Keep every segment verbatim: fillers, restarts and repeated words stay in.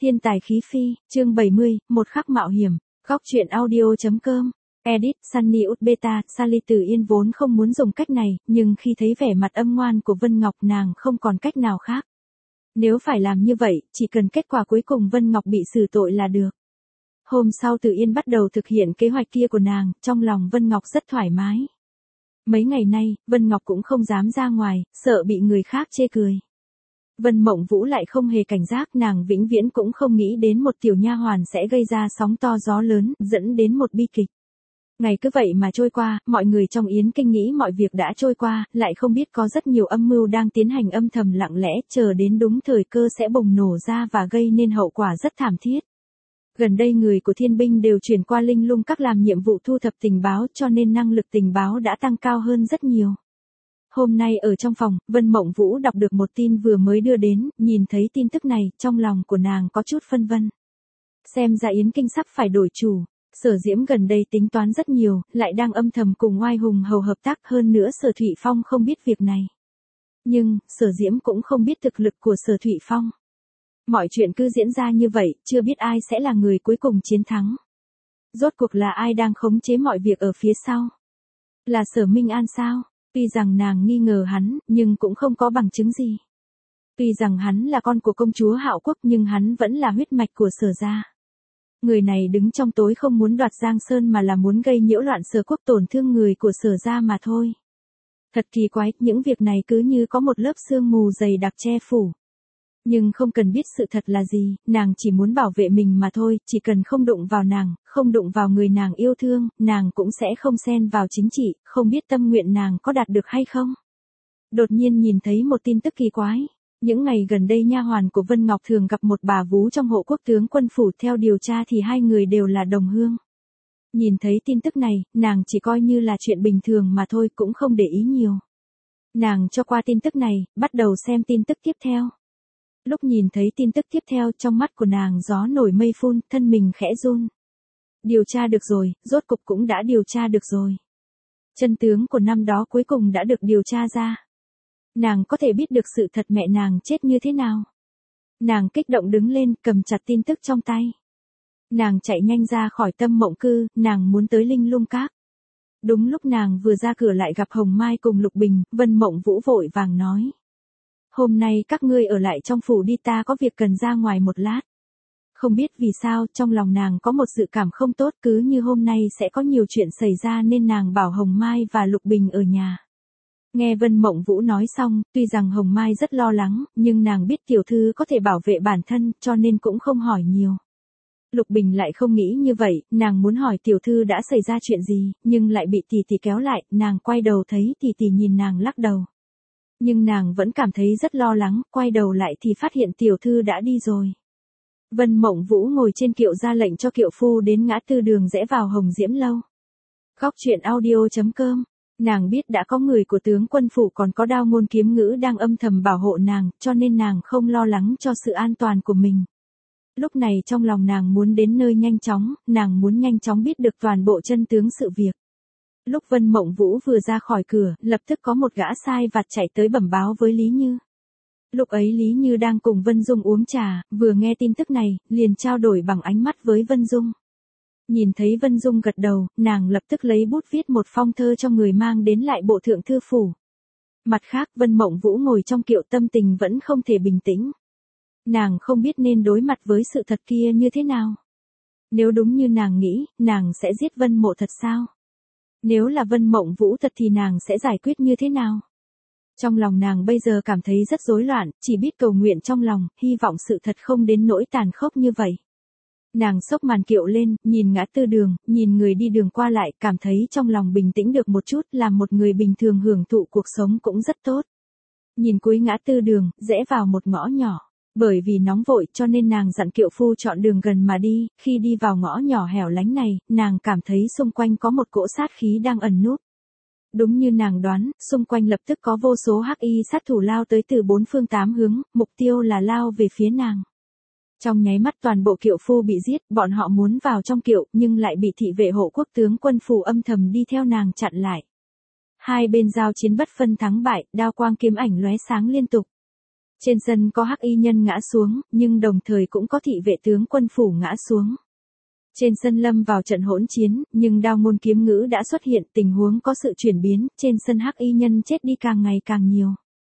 Thiên tài khí phi, chương bảy mươi, một khắc mạo hiểm, góc truyện audio.com. Edit, Sunny Út Beta, Sally Tử Yên vốn không muốn dùng cách này, nhưng khi thấy vẻ mặt âm ngoan của Vân Ngọc nàng không còn cách nào khác. Nếu phải làm như vậy, chỉ cần kết quả cuối cùng Vân Ngọc bị xử tội là được. Hôm sau Tử Yên bắt đầu thực hiện kế hoạch kia của nàng, trong lòng Vân Ngọc rất thoải mái. Mấy ngày nay, Vân Ngọc cũng không dám ra ngoài, sợ bị người khác chê cười. Vân Mộng Vũ lại không hề cảnh giác, nàng vĩnh viễn cũng không nghĩ đến một tiểu nha hoàn sẽ gây ra sóng to gió lớn, dẫn đến một bi kịch. Ngày cứ vậy mà trôi qua, mọi người trong Yến Kinh nghĩ mọi việc đã trôi qua, lại không biết có rất nhiều âm mưu đang tiến hành âm thầm lặng lẽ, chờ đến đúng thời cơ sẽ bùng nổ ra và gây nên hậu quả rất thảm thiết. Gần đây người của thiên binh đều chuyển qua Linh Lung Các làm nhiệm vụ thu thập tình báo, cho nên năng lực tình báo đã tăng cao hơn rất nhiều. Hôm nay ở trong phòng, Vân Mộng Vũ đọc được một tin vừa mới đưa đến, nhìn thấy tin tức này, trong lòng của nàng có chút phân vân. Xem ra Yến Kinh sắp phải đổi chủ. Sở Diễm gần đây tính toán rất nhiều, lại đang âm thầm cùng Oai Hùng Hầu hợp tác, hơn nữa Sở Thụy Phong không biết việc này. Nhưng, Sở Diễm cũng không biết thực lực của Sở Thụy Phong. Mọi chuyện cứ diễn ra như vậy, chưa biết ai sẽ là người cuối cùng chiến thắng. Rốt cuộc là ai đang khống chế mọi việc ở phía sau? Là Sở Minh An sao? Tuy rằng nàng nghi ngờ hắn, nhưng cũng không có bằng chứng gì. Tuy rằng hắn là con của công chúa Hạo Quốc nhưng hắn vẫn là huyết mạch của Sở gia. Người này đứng trong tối không muốn đoạt Giang Sơn mà là muốn gây nhiễu loạn Sở Quốc, tổn thương người của Sở gia mà thôi. Thật kỳ quái, những việc này cứ như có một lớp sương mù dày đặc che phủ. Nhưng không cần biết sự thật là gì, nàng chỉ muốn bảo vệ mình mà thôi, chỉ cần không đụng vào nàng, không đụng vào người nàng yêu thương, nàng cũng sẽ không xen vào chính trị, không biết tâm nguyện nàng có đạt được hay không. Đột nhiên nhìn thấy một tin tức kỳ quái. Những ngày gần đây nha hoàn của Vân Ngọc thường gặp một bà vú trong hộ quốc tướng quân phủ, theo điều tra thì hai người đều là đồng hương. Nhìn thấy tin tức này, nàng chỉ coi như là chuyện bình thường mà thôi, cũng không để ý nhiều. Nàng cho qua tin tức này, bắt đầu xem tin tức tiếp theo. Lúc nhìn thấy tin tức tiếp theo, trong mắt của nàng gió nổi mây phun, thân mình khẽ run. Điều tra được rồi, rốt cục cũng đã điều tra được rồi. Chân tướng của năm đó cuối cùng đã được điều tra ra. Nàng có thể biết được sự thật mẹ nàng chết như thế nào. Nàng kích động đứng lên, cầm chặt tin tức trong tay. Nàng chạy nhanh ra khỏi Tâm Mộng Cư, nàng muốn tới Linh Lung Các. Đúng lúc nàng vừa ra cửa lại gặp Hồng Mai cùng Lục Bình, Vân Mộng Vũ vội vàng nói. Hôm nay các ngươi ở lại trong phủ đi, ta có việc cần ra ngoài một lát. Không biết vì sao, trong lòng nàng có một dự cảm không tốt, cứ như hôm nay sẽ có nhiều chuyện xảy ra nên nàng bảo Hồng Mai và Lục Bình ở nhà. Nghe Vân Mộng Vũ nói xong, tuy rằng Hồng Mai rất lo lắng, nhưng nàng biết tiểu thư có thể bảo vệ bản thân, cho nên cũng không hỏi nhiều. Lục Bình lại không nghĩ như vậy, nàng muốn hỏi tiểu thư đã xảy ra chuyện gì, nhưng lại bị tỷ tỷ kéo lại, nàng quay đầu thấy tỷ tỷ nhìn nàng lắc đầu. Nhưng nàng vẫn cảm thấy rất lo lắng, quay đầu lại thì phát hiện tiểu thư đã đi rồi. Vân Mộng Vũ ngồi trên kiệu ra lệnh cho kiệu phu đến ngã tư đường rẽ vào Hồng Diễm Lâu. Góc truyện audio.com. Nàng biết đã có người của tướng quân phủ còn có Đao Ngôn Kiếm Ngữ đang âm thầm bảo hộ nàng, cho nên nàng không lo lắng cho sự an toàn của mình. Lúc này trong lòng nàng muốn đến nơi nhanh chóng, nàng muốn nhanh chóng biết được toàn bộ chân tướng sự việc. Lúc Vân Mộng Vũ vừa ra khỏi cửa, lập tức có một gã sai vặt chạy tới bẩm báo với Lý Như. Lúc ấy Lý Như đang cùng Vân Dung uống trà, vừa nghe tin tức này, liền trao đổi bằng ánh mắt với Vân Dung. Nhìn thấy Vân Dung gật đầu, nàng lập tức lấy bút viết một phong thơ cho người mang đến lại bộ thượng thư phủ. Mặt khác, Vân Mộng Vũ ngồi trong kiệu, tâm tình vẫn không thể bình tĩnh. Nàng không biết nên đối mặt với sự thật kia như thế nào. Nếu đúng như nàng nghĩ, nàng sẽ giết Vân Mộ thật sao? Nếu là Vân Mộng Vũ thật thì nàng sẽ giải quyết như thế nào? Trong lòng nàng bây giờ cảm thấy rất rối loạn, chỉ biết cầu nguyện trong lòng, hy vọng sự thật không đến nỗi tàn khốc như vậy. Nàng xốc màn kiệu lên, nhìn ngã tư đường, nhìn người đi đường qua lại, cảm thấy trong lòng bình tĩnh được một chút, làm một người bình thường hưởng thụ cuộc sống cũng rất tốt. Nhìn cuối ngã tư đường, rẽ vào một ngõ nhỏ. Bởi vì nóng vội cho nên nàng dặn kiệu phu chọn đường gần mà đi, khi đi vào ngõ nhỏ hẻo lánh này, nàng cảm thấy xung quanh có một cỗ sát khí đang ẩn núp. Đúng như nàng đoán, xung quanh lập tức có vô số hắc y sát thủ lao tới từ bốn phương tám hướng, mục tiêu là lao về phía nàng. Trong nháy mắt toàn bộ kiệu phu bị giết, bọn họ muốn vào trong kiệu nhưng lại bị thị vệ hộ quốc tướng quân phủ âm thầm đi theo nàng chặn lại. Hai bên giao chiến bất phân thắng bại, đao quang kiếm ảnh lóe sáng liên tục. Trên sân có hắc y nhân ngã xuống, nhưng đồng thời cũng có thị vệ tướng quân phủ ngã xuống. Trên sân lâm vào trận hỗn chiến, nhưng đao môn kiếm ngữ đã xuất hiện, tình huống có sự chuyển biến, trên sân hắc y nhân chết đi càng ngày càng nhiều.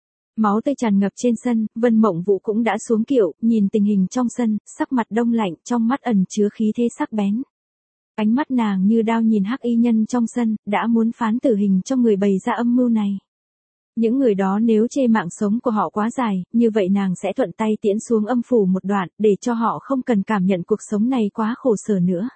Máu tươi tràn ngập trên sân, Vân Mộng Vũ cũng đã xuống kiệu, nhìn tình hình trong sân, sắc mặt đông lạnh, trong mắt ẩn chứa khí thế sắc bén. Ánh mắt nàng như đao nhìn hắc y nhân trong sân, đã muốn phán tử hình cho người bày ra âm mưu này. Những người đó nếu chê mạng sống của họ quá dài, như vậy nàng sẽ thuận tay tiễn xuống âm phủ một đoạn, để cho họ không cần cảm nhận cuộc sống này quá khổ sở nữa.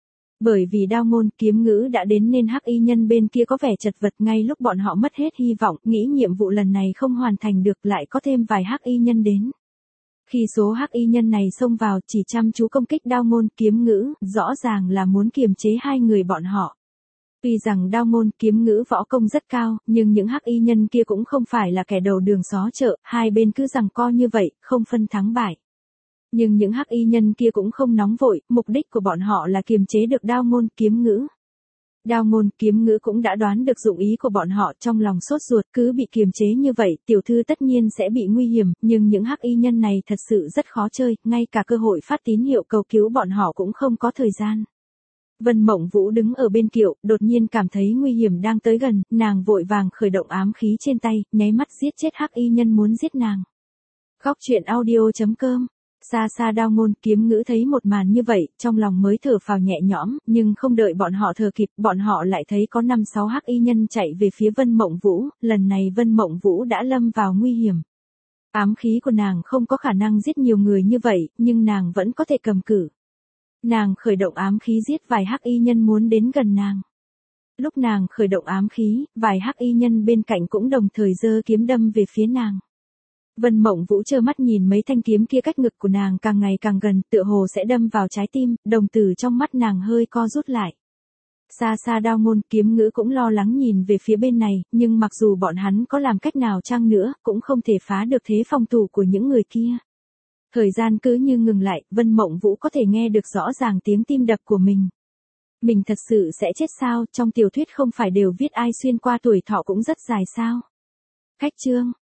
Bởi vì đao môn kiếm ngữ đã đến nên hắc y nhân bên kia có vẻ chật vật ngay lúc bọn họ mất hết hy vọng, nghĩ nhiệm vụ lần này không hoàn thành được lại có thêm vài hắc y nhân đến. Khi số hắc y nhân này xông vào chỉ chăm chú công kích đao môn kiếm ngữ, rõ ràng là muốn kiềm chế hai người bọn họ. Tuy rằng đao môn kiếm ngữ võ công rất cao, nhưng những hắc y nhân kia cũng không phải là kẻ đầu đường xó chợ, hai bên cứ giằng co như vậy, không phân thắng bại. Nhưng những hắc y nhân kia cũng không nóng vội, mục đích của bọn họ là kiềm chế được đao môn kiếm ngữ. Đao môn kiếm ngữ cũng đã đoán được dụng ý của bọn họ, trong lòng sốt ruột, cứ bị kiềm chế như vậy, tiểu thư tất nhiên sẽ bị nguy hiểm, nhưng những hắc y nhân này thật sự rất khó chơi, ngay cả cơ hội phát tín hiệu cầu cứu bọn họ cũng không có thời gian. Vân Mộng Vũ đứng ở bên kiệu, đột nhiên cảm thấy nguy hiểm đang tới gần, nàng vội vàng khởi động ám khí trên tay, nháy mắt giết chết hắc y nhân muốn giết nàng. Góc truyện audio chấm com. Xa xa đao môn kiếm ngữ thấy một màn như vậy, trong lòng mới thở phào nhẹ nhõm, nhưng không đợi bọn họ thở kịp, bọn họ lại thấy có năm sáu hắc y nhân chạy về phía Vân Mộng Vũ, lần này Vân Mộng Vũ đã lâm vào nguy hiểm. Ám khí của nàng không có khả năng giết nhiều người như vậy, nhưng nàng vẫn có thể cầm cự. Nàng khởi động ám khí giết vài hắc y nhân muốn đến gần nàng. Lúc nàng khởi động ám khí, vài hắc y nhân bên cạnh cũng đồng thời giơ kiếm đâm về phía nàng. Vân Mộng Vũ trơ mắt nhìn mấy thanh kiếm kia cách ngực của nàng càng ngày càng gần, tựa hồ sẽ đâm vào trái tim, đồng tử trong mắt nàng hơi co rút lại. Xa xa đao môn kiếm ngữ cũng lo lắng nhìn về phía bên này, nhưng mặc dù bọn hắn có làm cách nào chăng nữa, cũng không thể phá được thế phòng thủ của những người kia. Thời gian cứ như ngừng lại, Vân Mộng Vũ có thể nghe được rõ ràng tiếng tim đập của mình. Mình thật sự sẽ chết sao, trong tiểu thuyết không phải đều viết ai xuyên qua tuổi thọ cũng rất dài sao? Khách chương